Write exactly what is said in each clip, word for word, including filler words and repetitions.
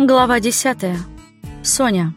Глава десятая. Соня.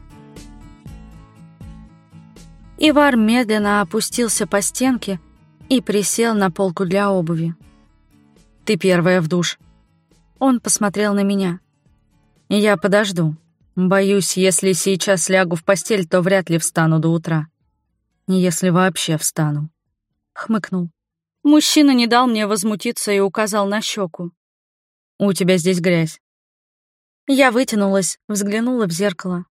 Ивар медленно опустился по стенке и присел на полку для обуви. «Ты первая в душ». Он посмотрел на меня. «Я подожду. Боюсь, если сейчас лягу в постель, то вряд ли встану до утра. Если вообще встану». Хмыкнул. Мужчина не дал мне возмутиться и указал на щеку. «У тебя здесь грязь». Я вытянулась, взглянула в зеркало.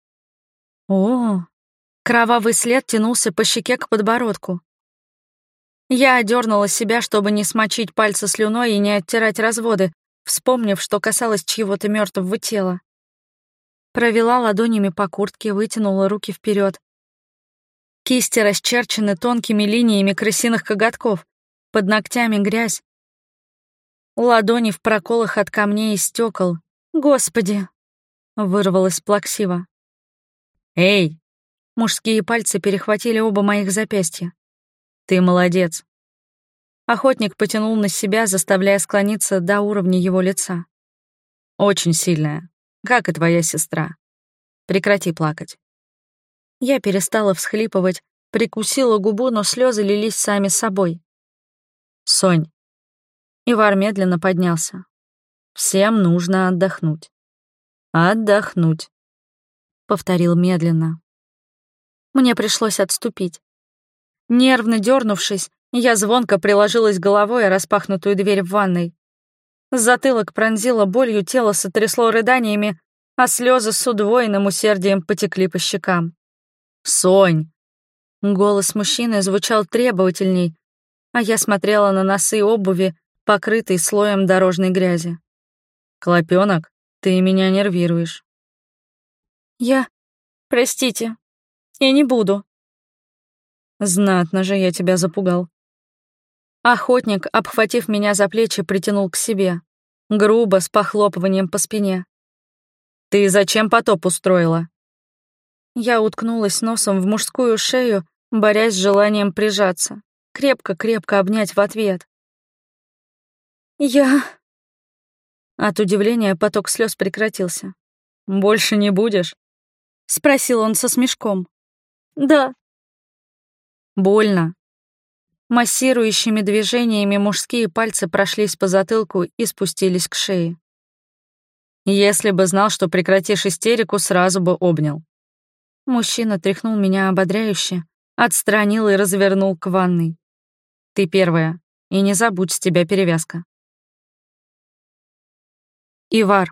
О, кровавый след тянулся по щеке к подбородку. Я одернула себя, чтобы не смочить пальцы слюной и не оттирать разводы, вспомнив, что касалось чьего-то мертвого тела. Провела ладонями по куртке, вытянула руки вперед. Кисти расчерчены тонкими линиями крысиных коготков, под ногтями грязь. Ладони в проколах от камней и стекол. «Господи!» — вырвалось плаксиво. «Эй!» — мужские пальцы перехватили оба моих запястья. «Ты молодец!» Охотник потянул на себя, заставляя склониться до уровня его лица. «Очень сильная, как и твоя сестра. Прекрати плакать». Я перестала всхлипывать, прикусила губу, но слезы лились сами собой. «Сонь!» Ивар медленно поднялся. «Всем нужно отдохнуть. Отдохнуть», — повторил медленно. Мне пришлось отступить. Нервно дернувшись, я звонко приложилась головой о распахнутую дверь в ванной. Затылок пронзило болью, тело сотрясло рыданиями, а слезы с удвоенным усердием потекли по щекам. «Сонь!» Голос мужчины звучал требовательней, а я смотрела на носы обуви, покрытые слоем дорожной грязи. «Клопёнок, ты меня нервируешь». «Я... Простите, я не буду». «Знатно же я тебя запугал». Охотник, обхватив меня за плечи, притянул к себе, грубо, с похлопыванием по спине. «Ты зачем потоп устроила?» Я уткнулась носом в мужскую шею, борясь с желанием прижаться, крепко-крепко обнять в ответ. «Я...» От удивления поток слез прекратился. «Больше не будешь?» — спросил он со смешком. «Да». «Больно». Массирующими движениями мужские пальцы прошлись по затылку и спустились к шее. «Если бы знал, что прекратишь истерику, сразу бы обнял». Мужчина тряхнул меня ободряюще, отстранил и развернул к ванной. «Ты первая, и не забудь, с тебя перевязка». Ивар.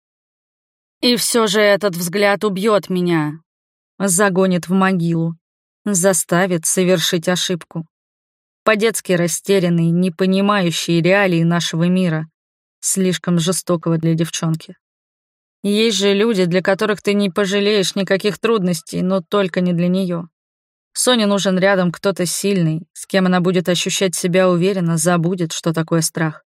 И все же этот взгляд убьет меня, загонит в могилу, заставит совершить ошибку. По-детски растерянный, не понимающий реалий нашего мира, слишком жестокого для девчонки. Есть же люди, для которых ты не пожалеешь никаких трудностей, но только не для нее. Соне нужен рядом кто-то сильный, с кем она будет ощущать себя уверенно, забудет, что такое страх.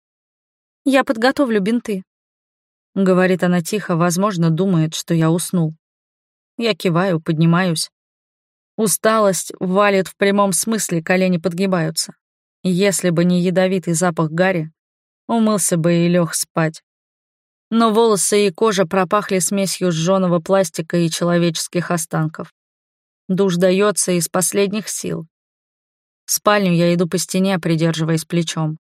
«Я подготовлю бинты», — говорит она тихо, возможно, думает, что я уснул. Я киваю, поднимаюсь. Усталость валит в прямом смысле, колени подгибаются. Если бы не ядовитый запах гари, умылся бы и лег спать. Но волосы и кожа пропахли смесью сжёного пластика и человеческих останков. Душ дается из последних сил. В спальню я иду по стене, придерживаясь плечом.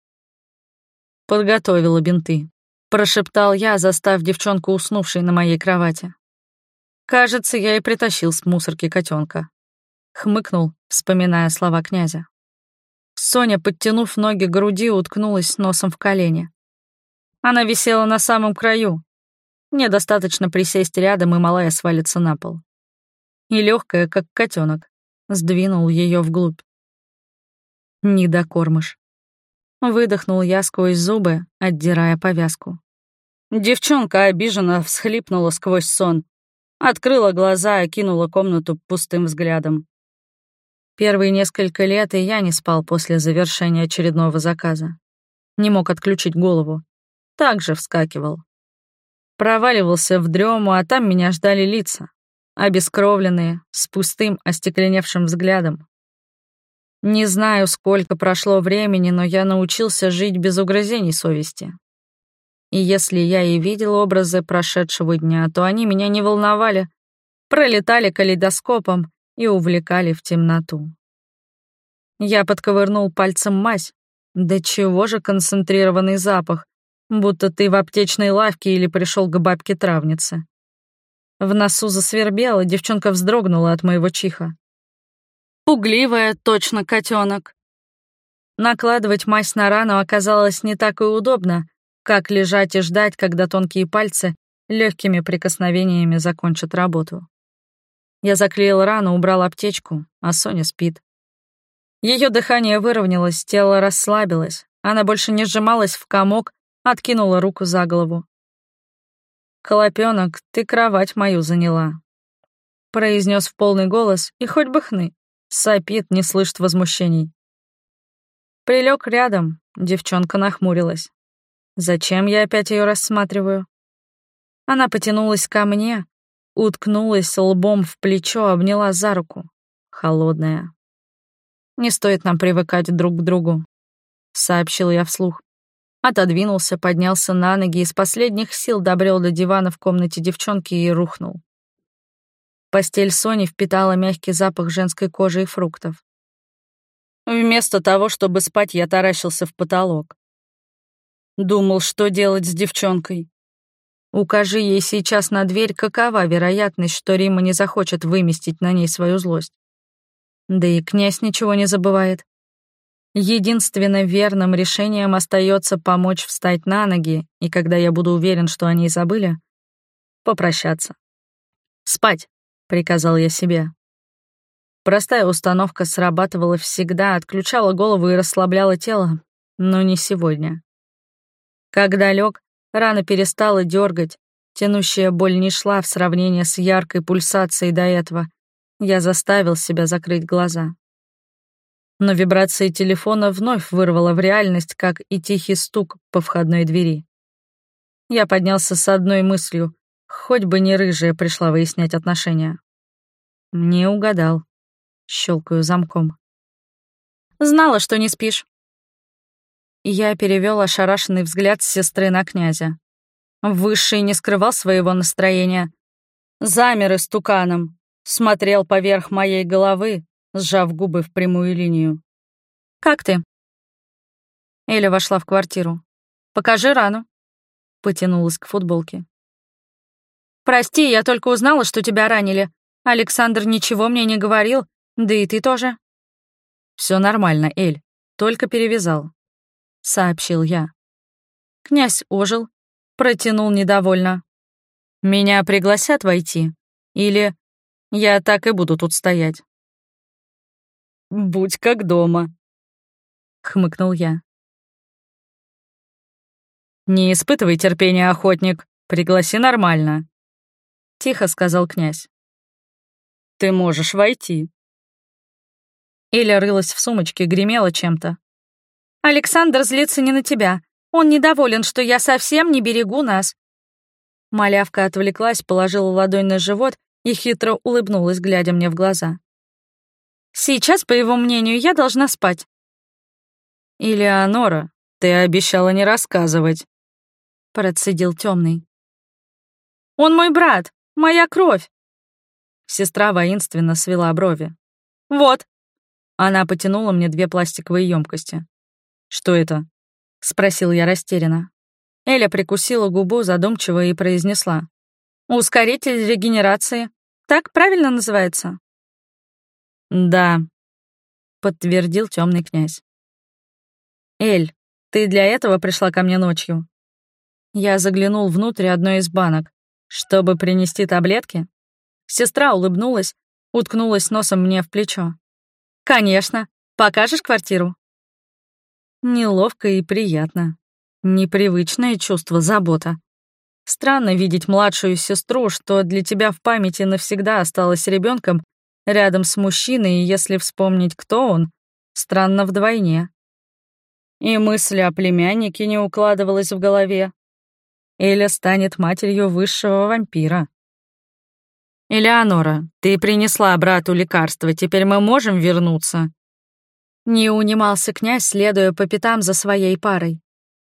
Подготовила бинты. Прошептал я, заставив девчонку, уснувшей на моей кровати. Кажется, я и притащил с мусорки котенка. Хмыкнул, вспоминая слова князя. Соня, подтянув ноги к груди, уткнулась носом в колени. Она висела на самом краю. Мне достаточно присесть рядом, и малая свалится на пол. И легкая, как котенок, сдвинул ее вглубь. Недокормыш. Выдохнул я сквозь зубы, отдирая повязку. Девчонка обиженно всхлипнула сквозь сон, открыла глаза и окинула комнату пустым взглядом. Первые несколько лет и я не спал после завершения очередного заказа. Не мог отключить голову. Так же вскакивал. Проваливался в дрему, а там меня ждали лица, обескровленные, с пустым, остекленевшим взглядом. Не знаю, сколько прошло времени, но я научился жить без угрызений совести. И если я и видел образы прошедшего дня, то они меня не волновали, пролетали калейдоскопом и увлекали в темноту. Я подковырнул пальцем мазь. Да чего же концентрированный запах, будто ты в аптечной лавке или пришел к бабке-травнице. В носу засвербело, девчонка вздрогнула от моего чиха. Пугливая, точно котенок. Накладывать мазь на рану оказалось не так и удобно, как лежать и ждать, когда тонкие пальцы легкими прикосновениями закончат работу. Я заклеил рану, убрал аптечку, а Соня спит. Ее дыхание выровнялось, тело расслабилось, она больше не сжималась в комок, откинула руку за голову. «Колопёнок, ты кровать мою заняла», — произнес в полный голос, и хоть бы хны, сопит, не слышит возмущений. Прилег рядом, девчонка нахмурилась. Зачем я опять ее рассматриваю? Она потянулась ко мне, уткнулась лбом в плечо, обняла за руку. Холодная. «Не стоит нам привыкать друг к другу», — сообщил я вслух. Отодвинулся, поднялся на ноги, из последних сил добрел до дивана в комнате девчонки и рухнул. Постель Сони впитала мягкий запах женской кожи и фруктов. Вместо того, чтобы спать, я таращился в потолок. Думал, что делать с девчонкой. Укажи ей сейчас на дверь, какова вероятность, что Римма не захочет выместить на ней свою злость. Да и князь ничего не забывает. Единственно верным решением остается помочь встать на ноги, и когда я буду уверен, что они забыли, попрощаться. «Спать», — приказал я себе. Простая установка срабатывала всегда, отключала голову и расслабляла тело, но не сегодня. Когда лег, рана перестала дергать, тянущая боль не шла в сравнении с яркой пульсацией до этого. Я заставил себя закрыть глаза. Но вибрация телефона вновь вырвала в реальность, как и тихий стук по входной двери. Я поднялся с одной мыслью, хоть бы не рыжая пришла выяснять отношения. Не угадал. Щелкаю замком. Знала, что не спишь. Я перевел ошарашенный взгляд с сестры на князя. Высший не скрывал своего настроения. Замер истуканом, смотрел поверх моей головы, сжав губы в прямую линию. «Как ты?» Эля вошла в квартиру. «Покажи рану». Потянулась к футболке. «Прости, я только узнала, что тебя ранили. Александр ничего мне не говорил, да и ты тоже». «Все нормально, Эль, только перевязал», — сообщил я. Князь ожил, протянул недовольно. «Меня пригласят войти? Или я так и буду тут стоять?» «Будь как дома», — хмыкнул я. «Не испытывай терпения, охотник, пригласи нормально», — тихо сказал князь. «Ты можешь войти». Эля рылась в сумочке, гремела чем-то. «Александр злится не на тебя. Он недоволен, что я совсем не берегу нас». Малявка отвлеклась, положила ладонь на живот и хитро улыбнулась, глядя мне в глаза. «Сейчас, по его мнению, я должна спать». «Элеонора, ты обещала не рассказывать», — процедил темный. «Он мой брат, моя кровь». Сестра воинственно свела брови. «Вот». Она потянула мне две пластиковые емкости. «Что это?» — спросил я растерянно. Эля прикусила губу задумчиво и произнесла. «Ускоритель регенерации. Так правильно называется?» «Да», — подтвердил темный князь. «Эль, ты для этого пришла ко мне ночью?» Я заглянул внутрь одной из банок. «Чтобы принести таблетки?» Сестра улыбнулась, уткнулась носом мне в плечо. «Конечно. Покажешь квартиру?» Неловко и приятно. Непривычное чувство, забота. Странно видеть младшую сестру, что для тебя в памяти навсегда осталась ребенком, рядом с мужчиной, и если вспомнить, кто он, странно вдвойне. И мысль о племяннике не укладывалась в голове. Эля станет матерью высшего вампира. «Элеонора, ты принесла брату лекарство, теперь мы можем вернуться?» Не унимался князь, следуя по пятам за своей парой.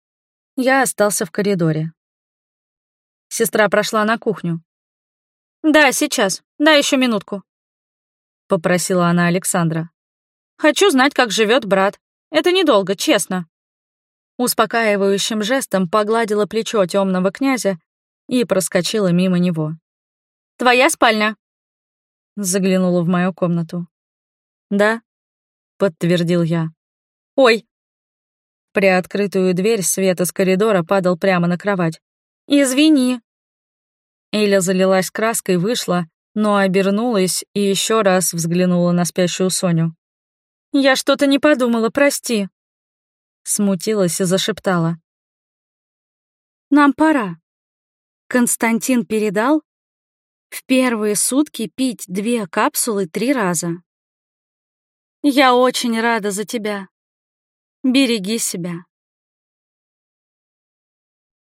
Я остался в коридоре. Сестра прошла на кухню. «Да, сейчас. Дай еще минутку», — попросила она Александра. «Хочу знать, как живет брат. Это недолго, честно». Успокаивающим жестом погладила плечо темного князя и проскочила мимо него. «Твоя спальня?» Заглянула в мою комнату. «Да», — подтвердил я. «Ой!» Приоткрытую дверь свет из коридора падал прямо на кровать. «Извини». Эля залилась краской, вышла, но обернулась и еще раз взглянула на спящую Соню. «Я что-то не подумала, прости». Смутилась и зашептала. «Нам пора. Константин передал в первые сутки пить две капсулы три раза. Я очень рада за тебя. Береги себя».